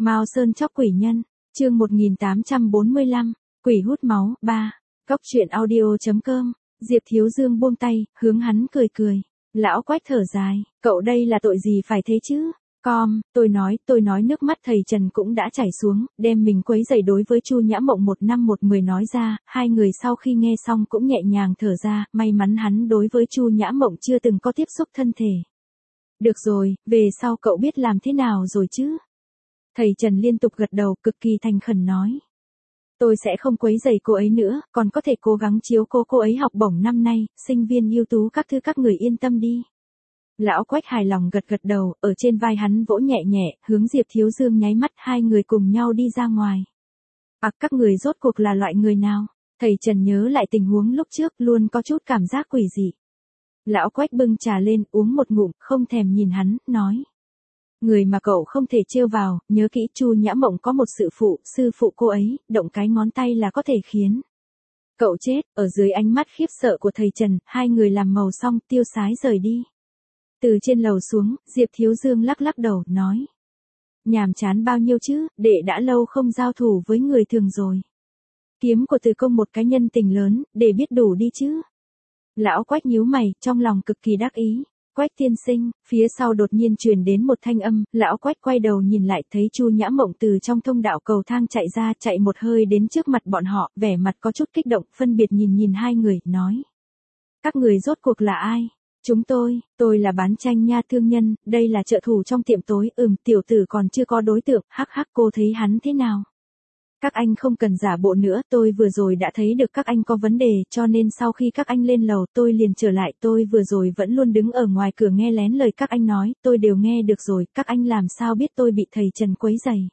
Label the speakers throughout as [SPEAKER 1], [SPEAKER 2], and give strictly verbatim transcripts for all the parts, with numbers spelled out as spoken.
[SPEAKER 1] Mao Sơn chóc quỷ nhân, chương một nghìn tám trăm bốn mươi lăm, quỷ hút máu, ba. Cóc truyện audio.com, Diệp Thiếu Dương buông tay, hướng hắn cười cười. Lão Quách thở dài, cậu đây là tội gì phải thế chứ? Com, tôi nói, tôi nói nước mắt thầy Trần cũng đã chảy xuống, đem mình quấy rầy đối với Chu Nhã Mộng một năm một mười nói ra, hai người sau khi nghe xong cũng nhẹ nhàng thở ra, may mắn hắn đối với Chu Nhã Mộng chưa từng có tiếp xúc thân thể. Được rồi, về sau cậu biết làm thế nào rồi chứ? Thầy Trần liên tục gật đầu, cực kỳ thành khẩn nói. Tôi sẽ không quấy rầy cô ấy nữa, còn có thể cố gắng chiếu cố cô ấy học bổng năm nay, sinh viên ưu tú các thứ các người yên tâm đi. Lão Quách hài lòng gật gật đầu, ở trên vai hắn vỗ nhẹ nhẹ, hướng Diệp Thiếu Dương nháy mắt, hai người cùng nhau đi ra ngoài. À, các người rốt cuộc là loại người nào? Thầy Trần nhớ lại tình huống lúc trước, luôn có chút cảm giác quỷ dị. Lão Quách bưng trà lên, uống một ngụm, không thèm nhìn hắn, nói. Người mà cậu không thể trêu vào, nhớ kỹ Chu Nhã Mộng có một sự phụ, sư phụ cô ấy, động cái ngón tay là có thể khiến cậu chết. Ở dưới ánh mắt khiếp sợ của thầy Trần, hai người làm màu xong, tiêu sái rời đi. Từ trên lầu xuống, Diệp Thiếu Dương lắc lắc đầu, nói. Nhàm chán bao nhiêu chứ, đệ đã lâu không giao thủ với người thường rồi. Kiếm của Từ Công một cái nhân tình lớn, để biết đủ đi chứ. Lão Quách nhíu mày, trong lòng cực kỳ đắc ý. Quách tiên sinh, phía sau đột nhiên truyền đến một thanh âm, lão Quách quay đầu nhìn lại thấy Chu Nhã Mộng từ trong thông đạo cầu thang chạy ra, chạy một hơi đến trước mặt bọn họ, vẻ mặt có chút kích động, phân biệt nhìn nhìn hai người, nói. Các người rốt cuộc là ai? Chúng tôi, tôi là bán tranh nha thương nhân, đây là trợ thủ trong tiệm tối, ừm, tiểu tử còn chưa có đối tượng, hắc hắc, cô thấy hắn thế nào? Các anh không cần giả bộ nữa, tôi vừa rồi đã thấy được các anh có vấn đề, cho nên sau khi các anh lên lầu tôi liền trở lại, tôi vừa rồi vẫn luôn đứng ở ngoài cửa nghe lén lời các anh nói, tôi đều nghe được rồi, các anh làm sao biết tôi bị thầy Trần quấy rầy?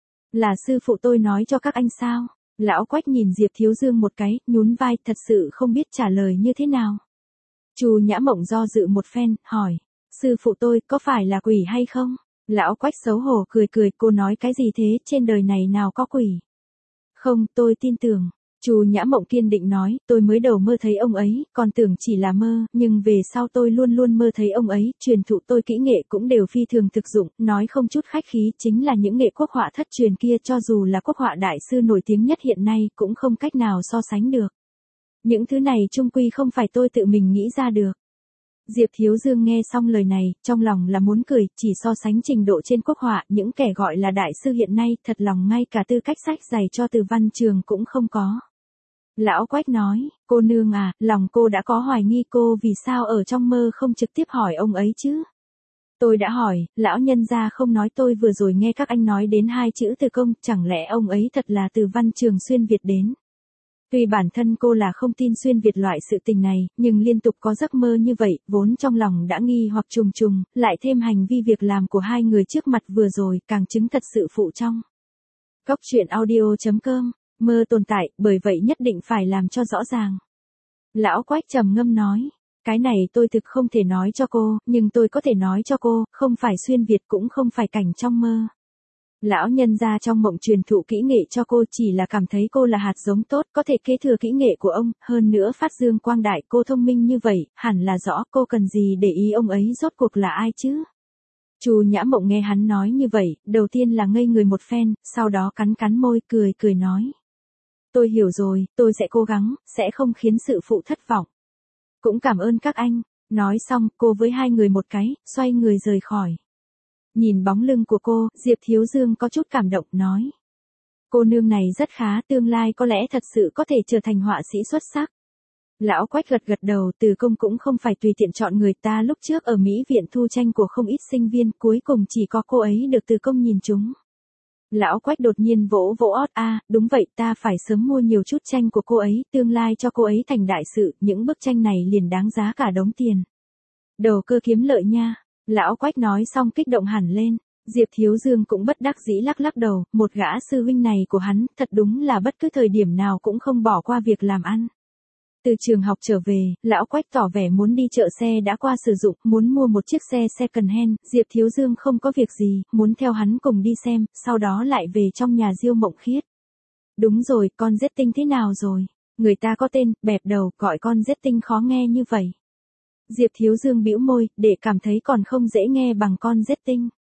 [SPEAKER 1] Là sư phụ tôi nói cho các anh sao? Lão Quách nhìn Diệp Thiếu Dương một cái, nhún vai, thật sự không biết trả lời như thế nào. Chu Nhã Mộng do dự một phen, hỏi, sư phụ tôi có phải là quỷ hay không? Lão Quách xấu hổ cười cười, cô nói cái gì thế, trên đời này nào có quỷ? Không, tôi tin tưởng. Chu Nhã Mộng kiên định nói, tôi mới đầu mơ thấy ông ấy, còn tưởng chỉ là mơ, nhưng về sau tôi luôn luôn mơ thấy ông ấy, truyền thụ tôi kỹ nghệ cũng đều phi thường thực dụng, nói không chút khách khí, chính là những nghệ quốc họa thất truyền kia, cho dù là quốc họa đại sư nổi tiếng nhất hiện nay, cũng không cách nào so sánh được. Những thứ này chung quy không phải tôi tự mình nghĩ ra được. Diệp Thiếu Dương nghe xong lời này, trong lòng là muốn cười, chỉ so sánh trình độ trên quốc họa, những kẻ gọi là đại sư hiện nay, thật lòng ngay cả tư cách sách dày cho từ văn trường cũng không có. Lão Quách nói, cô nương à, lòng cô đã có hoài nghi, cô vì sao ở trong mơ không trực tiếp hỏi ông ấy chứ? Tôi đã hỏi, lão nhân gia không nói, tôi vừa rồi nghe các anh nói đến hai chữ Từ Công, chẳng lẽ ông ấy thật là từ văn trường xuyên Việt đến? Tuy bản thân cô là không tin xuyên Việt loại sự tình này, nhưng liên tục có giấc mơ như vậy, vốn trong lòng đã nghi hoặc trùng trùng, lại thêm hành vi việc làm của hai người trước mặt vừa rồi, càng chứng thật sự phụ trong. Cóc truyện audio.com, mơ tồn tại, bởi vậy nhất định phải làm cho rõ ràng. Lão Quách trầm ngâm nói, cái này tôi thực không thể nói cho cô, nhưng tôi có thể nói cho cô, không phải xuyên Việt cũng không phải cảnh trong mơ. Lão nhân gia trong mộng truyền thụ kỹ nghệ cho cô, chỉ là cảm thấy cô là hạt giống tốt, có thể kế thừa kỹ nghệ của ông, hơn nữa phát dương quang đại, cô thông minh như vậy, hẳn là rõ cô cần gì để ý ông ấy rốt cuộc là ai chứ. Chu Nhã Mộng nghe hắn nói như vậy, đầu tiên là ngây người một phen, sau đó cắn cắn môi, cười cười nói. Tôi hiểu rồi, tôi sẽ cố gắng, sẽ không khiến sự phụ thất vọng. Cũng cảm ơn các anh. Nói xong, cô với hai người một cái, xoay người rời khỏi. Nhìn bóng lưng của cô, Diệp Thiếu Dương có chút cảm động, nói. Cô nương này rất khá, tương lai có lẽ thật sự có thể trở thành họa sĩ xuất sắc. Lão Quách gật gật đầu, Từ Công cũng không phải tùy tiện chọn người, ta lúc trước ở Mỹ viện thu tranh của không ít sinh viên, cuối cùng chỉ có cô ấy được Từ Công nhìn trúng. Lão Quách đột nhiên vỗ vỗ ót, a, đúng vậy, ta phải sớm mua nhiều chút tranh của cô ấy, tương lai cho cô ấy thành đại sự, những bức tranh này liền đáng giá cả đống tiền. Đầu cơ kiếm lợi nha. Lão Quách nói xong kích động hẳn lên, Diệp Thiếu Dương cũng bất đắc dĩ lắc lắc đầu, một gã sư huynh này của hắn, thật đúng là bất cứ thời điểm nào cũng không bỏ qua việc làm ăn. Từ trường học trở về, Lão Quách tỏ vẻ muốn đi chợ xe đã qua sử dụng, muốn mua một chiếc xe second hand, Diệp Thiếu Dương không có việc gì, muốn theo hắn cùng đi xem, sau đó lại về trong nhà Diêu Mộng Khiết. Đúng rồi, con rết tinh thế nào rồi? Người ta có tên, bẹp đầu, gọi con rết tinh khó nghe như vậy. Diệp Thiếu Dương bĩu môi, để cảm thấy còn không dễ nghe bằng con rết tinh.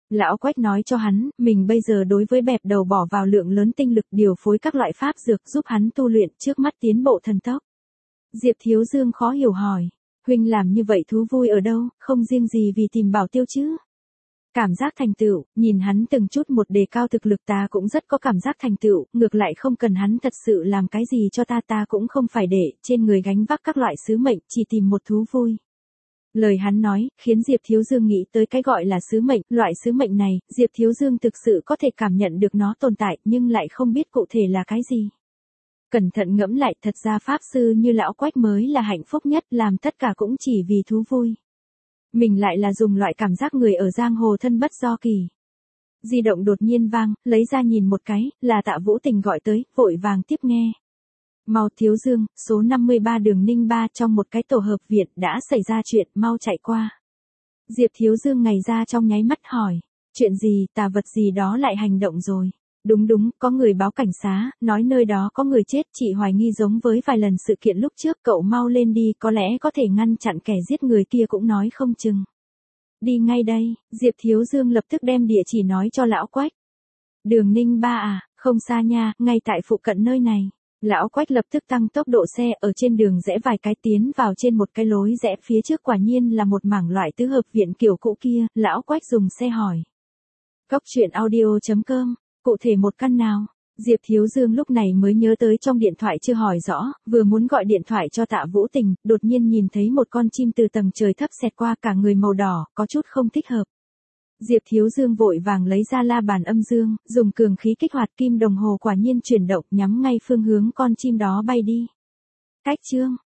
[SPEAKER 1] Lão Quách nói cho hắn, mình bây giờ đối với bẹp đầu bỏ vào lượng lớn tinh lực điều phối các loại pháp dược giúp hắn tu luyện trước mắt tiến bộ thần tốc. Diệp Thiếu Dương khó hiểu hỏi, huynh làm như vậy thú vui ở đâu, không riêng gì vì tìm bảo tiêu chứ? Cảm giác thành tựu, nhìn hắn từng chút một đề cao thực lực ta cũng rất có cảm giác thành tựu, ngược lại không cần hắn thật sự làm cái gì cho ta ta cũng không phải để trên người gánh vác các loại sứ mệnh, chỉ tìm một thú vui. Lời hắn nói, khiến Diệp Thiếu Dương nghĩ tới cái gọi là sứ mệnh, loại sứ mệnh này, Diệp Thiếu Dương thực sự có thể cảm nhận được nó tồn tại nhưng lại không biết cụ thể là cái gì. Cẩn thận ngẫm lại, thật ra pháp sư như lão Quách mới là hạnh phúc nhất, làm tất cả cũng chỉ vì thú vui. Mình lại là dùng loại cảm giác người ở giang hồ thân bất do kỳ. Di động đột nhiên vang, lấy ra nhìn một cái, là Tạ Vũ Tình gọi tới, vội vàng tiếp nghe. Mau Thiếu Dương, số năm mươi ba đường Ninh Ba trong một cái tổ hợp viện đã xảy ra chuyện, mau chạy qua. Diệp Thiếu Dương ngày ra trong nháy mắt hỏi, chuyện gì, tà vật gì đó lại hành động rồi. Đúng đúng, có người báo cảnh sát, nói nơi đó có người chết, chị hoài nghi giống với vài lần sự kiện lúc trước, cậu mau lên đi, có lẽ có thể ngăn chặn kẻ giết người kia cũng nói không chừng. Đi ngay đây, Diệp Thiếu Dương lập tức đem địa chỉ nói cho lão Quách. Đường Ninh Ba à, không xa nha, ngay tại phụ cận nơi này. Lão Quách lập tức tăng tốc độ xe, ở trên đường rẽ vài cái tiến vào trên một cái lối rẽ phía trước quả nhiên là một mảng loại tứ hợp viện kiểu cũ kia, lão Quách dùng xe hỏi. Cóc truyện audio chấm com, cụ thể một căn nào? Diệp Thiếu Dương lúc này mới nhớ tới trong điện thoại chưa hỏi rõ, vừa muốn gọi điện thoại cho Tạ Vũ Tình, đột nhiên nhìn thấy một con chim từ tầng trời thấp xẹt qua cả người màu đỏ, có chút không thích hợp. Diệp Thiếu Dương vội vàng lấy ra la bàn âm dương, dùng cường khí kích hoạt kim đồng hồ quả nhiên chuyển động nhắm ngay phương hướng con chim đó bay đi. Cách chương